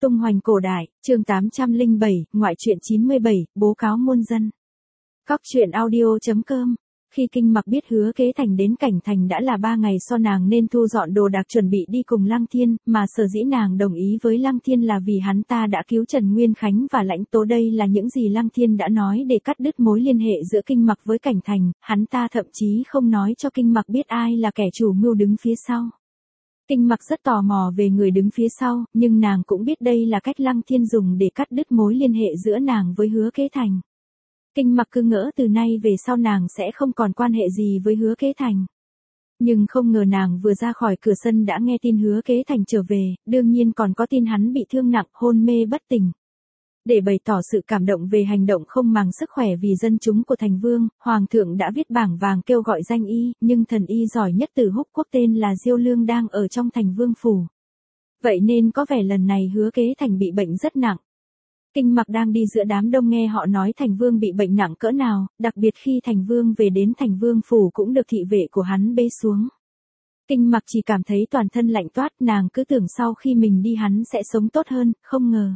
Tung hoành cổ đại, chương 807, ngoại truyện 97, bố cáo muôn dân. Góc truyện audio.com. Khi Kinh Mặc biết Hứa Kế Thành đến Cảnh Thành đã là 3 ngày sau, nàng nên thu dọn đồ đạc chuẩn bị đi cùng Lăng Thiên, mà sở dĩ nàng đồng ý với Lăng Thiên là vì hắn ta đã cứu Trần Nguyên Khánh và Lãnh Tố. Đây là những gì Lăng Thiên đã nói để cắt đứt mối liên hệ giữa Kinh Mặc với Cảnh Thành, hắn ta thậm chí không nói cho Kinh Mặc biết ai là kẻ chủ mưu đứng phía sau. Kinh Mặc rất tò mò về người đứng phía sau, nhưng nàng cũng biết đây là cách Lăng Thiên dùng để cắt đứt mối liên hệ giữa nàng với Hứa Kế Thành. Kinh Mặc cứ ngỡ từ nay về sau nàng sẽ không còn quan hệ gì với Hứa Kế Thành. Nhưng không ngờ nàng vừa ra khỏi cửa sân đã nghe tin Hứa Kế Thành trở về, đương nhiên còn có tin hắn bị thương nặng, hôn mê bất tỉnh. Để bày tỏ sự cảm động về hành động không màng sức khỏe vì dân chúng của Thành Vương, Hoàng thượng đã viết bảng vàng kêu gọi danh y, nhưng thần y giỏi nhất từ Húc Quốc tên là Diêu Lương đang ở trong Thành Vương phủ. Vậy nên có vẻ lần này Hứa Kế Thành bị bệnh rất nặng. Kinh Mặc đang đi giữa đám đông nghe họ nói Thành Vương bị bệnh nặng cỡ nào, đặc biệt khi Thành Vương về đến Thành Vương phủ cũng được thị vệ của hắn bế xuống. Kinh Mặc chỉ cảm thấy toàn thân lạnh toát, nàng cứ tưởng sau khi mình đi hắn sẽ sống tốt hơn, không ngờ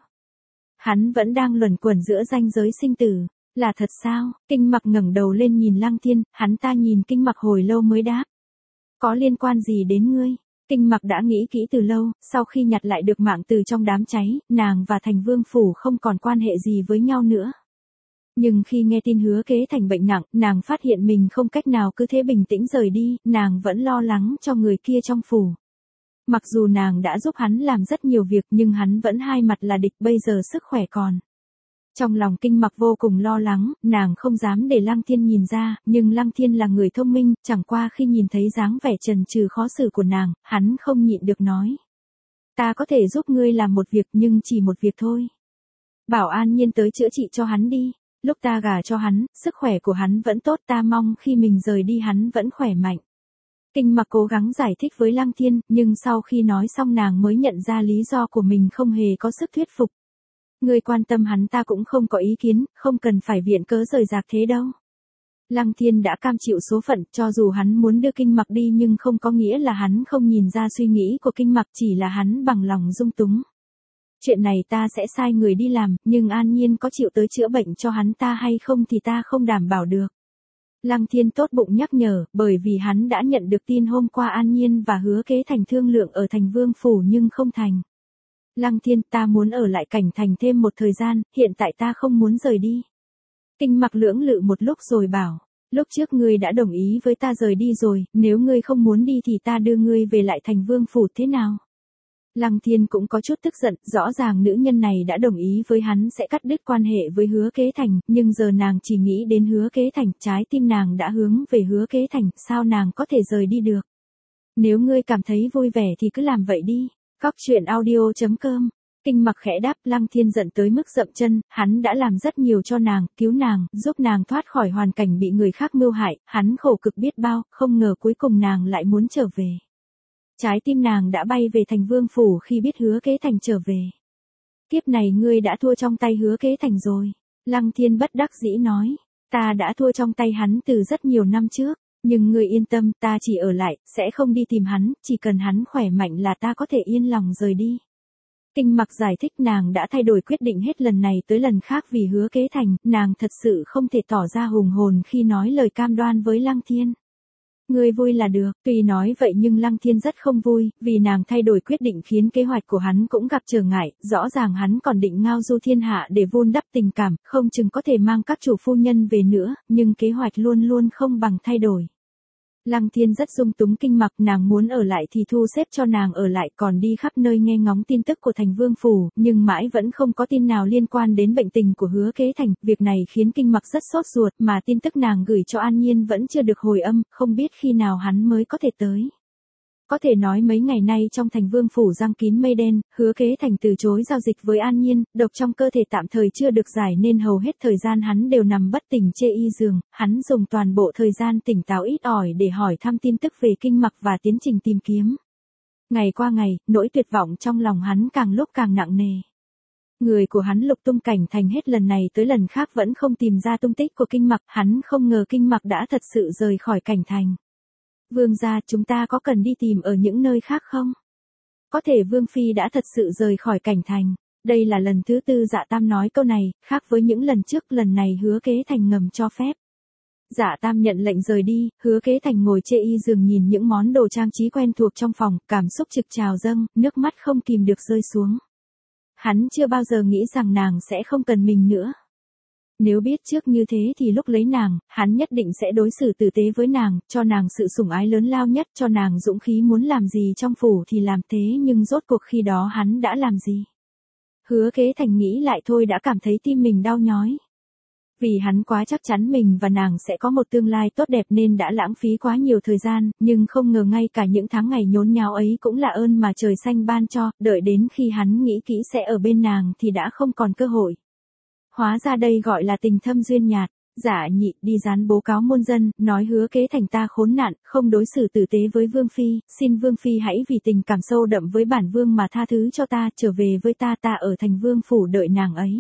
hắn vẫn đang luẩn quẩn giữa ranh giới sinh tử. Là thật sao? Kinh Mặc ngẩng đầu lên nhìn Lăng Thiên, hắn ta nhìn Kinh Mặc hồi lâu mới đáp. Có liên quan gì đến ngươi? Kinh Mặc đã nghĩ kỹ từ lâu, sau khi nhặt lại được mạng từ trong đám cháy, nàng và Thành Vương phủ không còn quan hệ gì với nhau nữa. Nhưng khi nghe tin Hứa Kế Thành bệnh nặng, nàng phát hiện mình không cách nào cứ thế bình tĩnh rời đi, nàng vẫn lo lắng cho người kia trong phủ. Mặc dù nàng đã giúp hắn làm rất nhiều việc nhưng hắn vẫn hai mặt là địch, bây giờ sức khỏe còn. Trong lòng Kinh Mặc vô cùng lo lắng, nàng không dám để Lăng Thiên nhìn ra, nhưng Lăng Thiên là người thông minh, chẳng qua khi nhìn thấy dáng vẻ chần chừ khó xử của nàng, hắn không nhịn được nói. Ta có thể giúp ngươi làm một việc nhưng chỉ một việc thôi. Bảo An Nhiên tới chữa trị cho hắn đi, lúc ta gả cho hắn, sức khỏe của hắn vẫn tốt, ta mong khi mình rời đi hắn vẫn khỏe mạnh. Kinh Mặc cố gắng giải thích với Lăng Thiên, nhưng sau khi nói xong nàng mới nhận ra lý do của mình không hề có sức thuyết phục. Ngươi quan tâm hắn ta cũng không có ý kiến, không cần phải viện cớ rời rạc thế đâu. Lăng Thiên đã cam chịu số phận, cho dù hắn muốn đưa Kinh Mặc đi nhưng không có nghĩa là hắn không nhìn ra suy nghĩ của Kinh Mặc, chỉ là hắn bằng lòng dung túng. Chuyện này ta sẽ sai người đi làm, nhưng An Nhiên có chịu tới chữa bệnh cho hắn ta hay không thì ta không đảm bảo được. Lăng Thiên tốt bụng nhắc nhở, bởi vì hắn đã nhận được tin hôm qua An Nhiên và Hứa Kế Thành thương lượng ở Thành Vương phủ nhưng không thành. Lăng Thiên, ta muốn ở lại Cảnh Thành thêm một thời gian, hiện tại ta không muốn rời đi. Kinh Mặc lưỡng lự một lúc rồi bảo, lúc trước ngươi đã đồng ý với ta rời đi rồi, nếu ngươi không muốn đi thì ta đưa ngươi về lại Thành Vương phủ thế nào? Lăng Thiên cũng có chút tức giận, rõ ràng nữ nhân này đã đồng ý với hắn sẽ cắt đứt quan hệ với Hứa Kế Thành, nhưng giờ nàng chỉ nghĩ đến Hứa Kế Thành, trái tim nàng đã hướng về Hứa Kế Thành, sao nàng có thể rời đi được? Nếu ngươi cảm thấy vui vẻ thì cứ làm vậy đi. Góc truyện audio.com. Kinh Mặc khẽ đáp. Lăng Thiên giận tới mức dậm chân, hắn đã làm rất nhiều cho nàng, cứu nàng, giúp nàng thoát khỏi hoàn cảnh bị người khác mưu hại, hắn khổ cực biết bao, không ngờ cuối cùng nàng lại muốn trở về. Trái tim nàng đã bay về Thành Vương phủ khi biết Hứa Kế Thành trở về. Kiếp này ngươi đã thua trong tay Hứa Kế Thành rồi. Lăng Thiên bất đắc dĩ nói, ta đã thua trong tay hắn từ rất nhiều năm trước. Nhưng ngươi yên tâm, ta chỉ ở lại, sẽ không đi tìm hắn, chỉ cần hắn khỏe mạnh là ta có thể yên lòng rời đi. Kinh Mặc giải thích nàng đã thay đổi quyết định hết lần này tới lần khác vì Hứa Kế Thành, nàng thật sự không thể tỏ ra hùng hồn khi nói lời cam đoan với Lăng Thiên. Ngươi vui là được, tuy nói vậy nhưng Lăng Thiên rất không vui, vì nàng thay đổi quyết định khiến kế hoạch của hắn cũng gặp trở ngại, rõ ràng hắn còn định ngao du thiên hạ để vun đắp tình cảm, không chừng có thể mang các chủ phu nhân về nữa, nhưng kế hoạch luôn luôn không bằng thay đổi. Lăng Thiên rất dung túng Kinh Mặc, nàng muốn ở lại thì thu xếp cho nàng ở lại, còn đi khắp nơi nghe ngóng tin tức của Thành Vương phủ, nhưng mãi vẫn không có tin nào liên quan đến bệnh tình của Hứa Kế Thành, việc này khiến Kinh Mặc rất sốt ruột, mà tin tức nàng gửi cho An Nhiên vẫn chưa được hồi âm, không biết khi nào hắn mới có thể tới. Có thể nói mấy ngày nay trong Thành Vương phủ giăng kín mây đen, Hứa Kế Thành từ chối giao dịch với An Nhiên, độc trong cơ thể tạm thời chưa được giải nên hầu hết thời gian hắn đều nằm bất tỉnh chê y giường, hắn dùng toàn bộ thời gian tỉnh táo ít ỏi để hỏi thăm tin tức về Kinh Mặc và tiến trình tìm kiếm. Ngày qua ngày, nỗi tuyệt vọng trong lòng hắn càng lúc càng nặng nề. Người của hắn lục tung Cảnh Thành hết lần này tới lần khác vẫn không tìm ra tung tích của Kinh Mặc, hắn không ngờ Kinh Mặc đã thật sự rời khỏi Cảnh Thành. Vương gia, chúng ta có cần đi tìm ở những nơi khác không? Có thể Vương Phi đã thật sự rời khỏi Cảnh Thành. Đây là lần thứ tư Dạ Tam nói câu này, khác với những lần trước, lần này Hứa Kế Thành ngầm cho phép. Dạ Tam nhận lệnh rời đi, Hứa Kế Thành ngồi chê y giường nhìn những món đồ trang trí quen thuộc trong phòng, cảm xúc trực trào dâng, nước mắt không kìm được rơi xuống. Hắn chưa bao giờ nghĩ rằng nàng sẽ không cần mình nữa. Nếu biết trước như thế thì lúc lấy nàng, hắn nhất định sẽ đối xử tử tế với nàng, cho nàng sự sủng ái lớn lao nhất, cho nàng dũng khí muốn làm gì trong phủ thì làm, thế nhưng rốt cuộc khi đó hắn đã làm gì? Hứa Kế Thành nghĩ lại thôi đã cảm thấy tim mình đau nhói. Vì hắn quá chắc chắn mình và nàng sẽ có một tương lai tốt đẹp nên đã lãng phí quá nhiều thời gian, nhưng không ngờ ngay cả những tháng ngày nhốn nháo ấy cũng là ơn mà trời xanh ban cho, đợi đến khi hắn nghĩ kỹ sẽ ở bên nàng thì đã không còn cơ hội. Hóa ra đây gọi là tình thâm duyên nhạt. Dạ Nhị đi dán bố cáo muôn dân, nói Hứa Kế Thành ta khốn nạn, không đối xử tử tế với Vương Phi, xin Vương Phi hãy vì tình cảm sâu đậm với bản Vương mà tha thứ cho ta, trở về với ta ở thành Vương phủ đợi nàng ấy.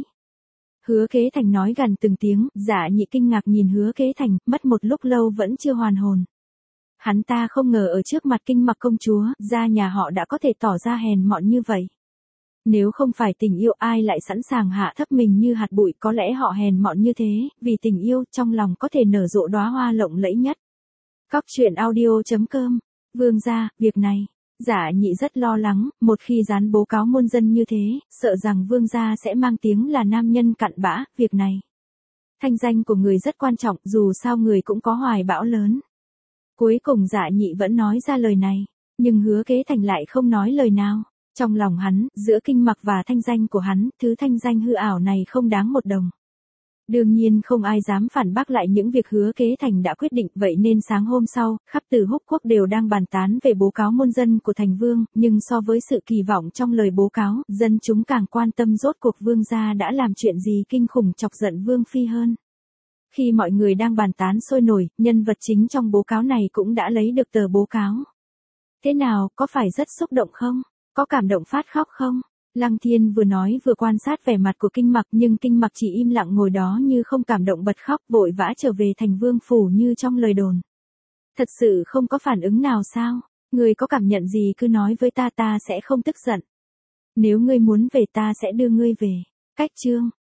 Hứa Kế Thành nói gần từng tiếng, Dạ Nhị kinh ngạc nhìn Hứa Kế Thành, mất một lúc lâu vẫn chưa hoàn hồn. Hắn ta không ngờ ở trước mặt Kinh Mặc công chúa, gia nhà họ đã có thể tỏ ra hèn mọn như vậy. Nếu không phải tình yêu ai lại sẵn sàng hạ thấp mình như hạt bụi, có lẽ họ hèn mọn như thế, vì tình yêu trong lòng có thể nở rộ đóa hoa lộng lẫy nhất. Cóc truyện audio.com. Vương gia, việc này. Dạ Nhị rất lo lắng, một khi dán bố cáo muôn dân như thế, sợ rằng vương gia sẽ mang tiếng là nam nhân cặn bã, việc này. Thanh danh của người rất quan trọng, dù sao người cũng có hoài bão lớn. Cuối cùng Dạ Nhị vẫn nói ra lời này, nhưng Hứa Kế Thành lại không nói lời nào. Trong lòng hắn, giữa Kinh Mặc và thanh danh của hắn, thứ thanh danh hư ảo này không đáng một đồng. Đương nhiên không ai dám phản bác lại những việc Hứa Kế Thành đã quyết định, vậy nên sáng hôm sau, khắp Từ Húc Quốc đều đang bàn tán về bố cáo muôn dân của thành vương, nhưng so với sự kỳ vọng trong lời bố cáo, dân chúng càng quan tâm rốt cuộc vương gia đã làm chuyện gì kinh khủng chọc giận Vương Phi hơn. Khi mọi người đang bàn tán sôi nổi, nhân vật chính trong bố cáo này cũng đã lấy được tờ bố cáo. Thế nào, có phải rất xúc động không? Có cảm động phát khóc không? Lăng Thiên vừa nói vừa quan sát vẻ mặt của Kinh Mặc, nhưng Kinh Mặc chỉ im lặng ngồi đó như không cảm động, bật khóc, vội vã trở về thành vương phủ như trong lời đồn. Thật sự không có phản ứng nào sao? Ngươi có cảm nhận gì cứ nói với ta, ta sẽ không tức giận. Nếu ngươi muốn về ta sẽ đưa ngươi về. Cách chương